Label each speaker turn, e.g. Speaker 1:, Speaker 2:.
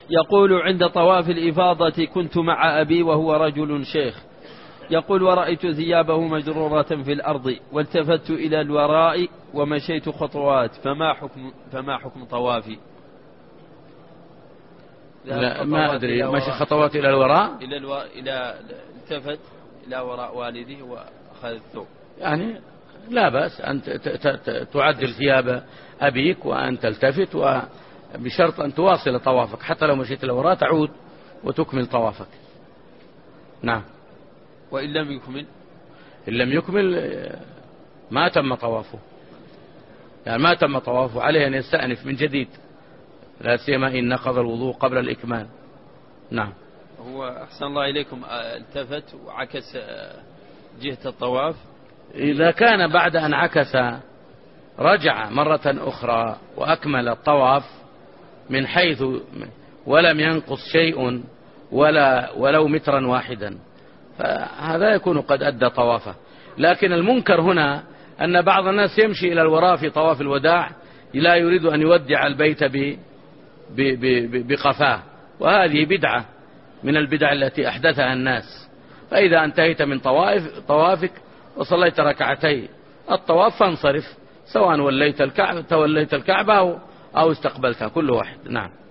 Speaker 1: يقول عند طواف الإفاضة كنت مع أبي وهو رجل شيخ، يقول ورأيت ثيابه مجرورة في الأرض والتفت إلى الوراء ومشيت خطوات، فما حكم طوافي؟
Speaker 2: لا ما أدري، مشي خطوات إلى الوراء
Speaker 1: التفت إلى وراء والده وأخذ الثوب.
Speaker 2: يعني لا بأس أن تعدل ثياب أبيك وأن تلتفت، وبشرط أن تواصل طوافك، حتى لو مشيت إلى الوراء تعود وتكمل طوافك. نعم.
Speaker 1: وإن لم يكمل؟
Speaker 2: إن لم يكمل ما تم طوافه، يعني ما تم طوافه، عليه أن يستأنف من جديد، لا سيما إن نقض الوضوء قبل الإكمال. نعم.
Speaker 1: هو أحسن الله إليكم التفت وعكس جهة الطواف،
Speaker 2: إذا كان بعد أن عكس رجع مرة أخرى وأكمل الطواف من حيث ولم ينقص شيء ولو مترا واحدا، فهذا يكون قد أدى طوافه. لكن المنكر هنا أن بعض الناس يمشي إلى الوراء في طواف الوداع، لا يريد أن يودع البيت بقفاه، وهذه بدعة من البدع التي أحدثها الناس. فإذا انتهيت من طوافك وصليت ركعتي الطواف فانصرف، سواء توليت الكعبة أو استقبلتها، كل واحد. نعم.